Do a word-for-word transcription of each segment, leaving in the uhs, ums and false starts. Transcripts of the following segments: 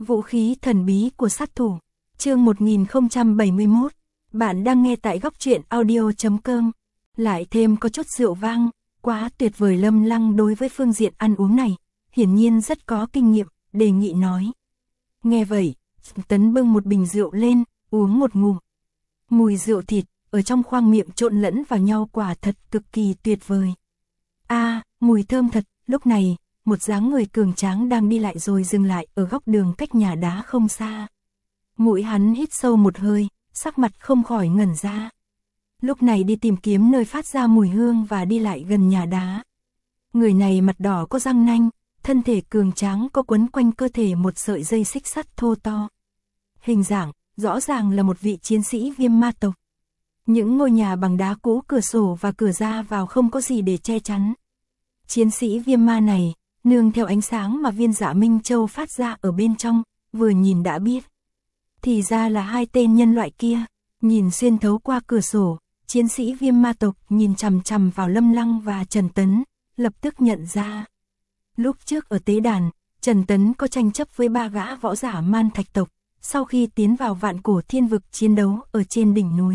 Vũ khí thần bí của sát thủ. Chương một nghìn không trăm bảy mươi mốt. Bạn đang nghe tại góc truyện audio chấm com. Lại thêm có chút rượu vang, quá tuyệt vời. Lâm Lăng đối với phương diện ăn uống này, hiển nhiên rất có kinh nghiệm, đề nghị nói. Nghe vậy, Tấn bưng một bình rượu lên, uống một ngụm. Mùi rượu thịt, ở trong khoang miệng trộn lẫn vào nhau quả thật cực kỳ tuyệt vời. A, à, mùi thơm thật. Lúc này, một dáng người cường tráng đang đi lại rồi dừng lại ở góc đường cách nhà đá không xa. Mũi hắn hít sâu một hơi, sắc mặt không khỏi ngẩn ra. Lúc này đi tìm kiếm nơi phát ra mùi hương và đi lại gần nhà đá. Người này mặt đỏ có răng nanh, thân thể cường tráng có quấn quanh cơ thể một sợi dây xích sắt thô to. Hình dạng, rõ ràng là một vị chiến sĩ Viêm Ma tộc. Những ngôi nhà bằng đá cũ, cửa sổ và cửa ra vào không có gì để che chắn. Chiến sĩ Viêm Ma này, nương theo ánh sáng mà viên Dạ Minh Châu phát ra ở bên trong, vừa nhìn đã biết. Thì ra là hai tên nhân loại kia. Nhìn xuyên thấu qua cửa sổ, chiến sĩ Viêm Ma tộc nhìn chằm chằm vào Lâm Lăng và Trần Tấn, lập tức nhận ra. Lúc trước ở tế đàn, Trần Tấn có tranh chấp với ba gã võ giả Man Thạch tộc, sau khi tiến vào Vạn Cổ Thiên Vực chiến đấu ở trên đỉnh núi.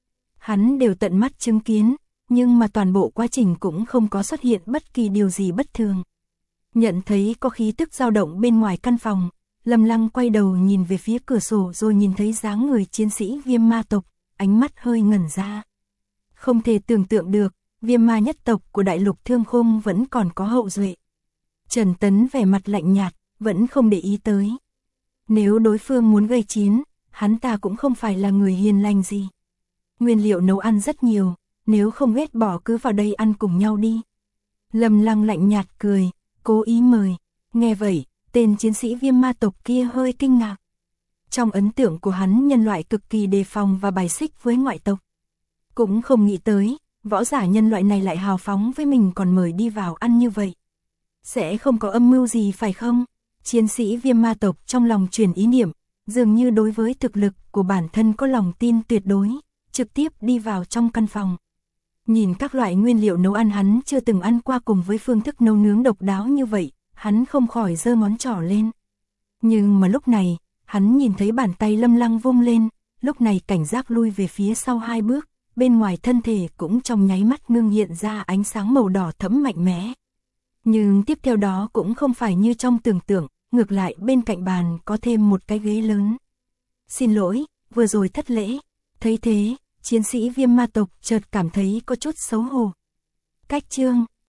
Hắn đều tận mắt chứng kiến, nhưng mà toàn bộ quá trình cũng không có xuất hiện bất kỳ điều gì bất thường. Nhận thấy có khí tức dao động bên ngoài căn phòng, Lâm Lăng quay đầu nhìn về phía cửa sổ rồi nhìn thấy dáng người chiến sĩ Viêm Ma tộc, ánh mắt hơi ngẩn ra. Không thể tưởng tượng được, Viêm Ma nhất tộc của đại lục Thương Khung vẫn còn có hậu duệ. Trần Tấn vẻ mặt lạnh nhạt, vẫn không để ý tới. Nếu đối phương muốn gây chiến, hắn ta cũng không phải là người hiền lành gì. Nguyên liệu nấu ăn rất nhiều, nếu không ghét bỏ cứ vào đây ăn cùng nhau đi. Lâm Lăng lạnh nhạt cười, cố ý mời. Nghe vậy, tên chiến sĩ Viêm Ma tộc kia hơi kinh ngạc. Trong ấn tượng của hắn, nhân loại cực kỳ đề phòng và bài xích với ngoại tộc. Cũng không nghĩ tới, võ giả nhân loại này lại hào phóng với mình còn mời đi vào ăn như vậy. Sẽ không có âm mưu gì phải không? Chiến sĩ Viêm Ma tộc trong lòng chuyển ý niệm, dường như đối với thực lực của bản thân có lòng tin tuyệt đối, trực tiếp đi vào trong căn phòng. Nhìn các loại nguyên liệu nấu ăn hắn chưa từng ăn qua cùng với phương thức nấu nướng độc đáo như vậy, hắn không khỏi giơ ngón trỏ lên. Nhưng mà lúc này, hắn nhìn thấy bàn tay Lâm Lăng vung lên, lúc này cảnh giác lui về phía sau hai bước, bên ngoài thân thể cũng trong nháy mắt ngưng hiện ra ánh sáng màu đỏ thẫm mạnh mẽ. Nhưng tiếp theo đó cũng không phải như trong tưởng tượng, ngược lại bên cạnh bàn có thêm một cái ghế lớn. Xin lỗi, vừa rồi thất lễ. Thấy thế, chiến sĩ Viêm Ma tộc chợt cảm thấy có chút xấu hổ. Cách chương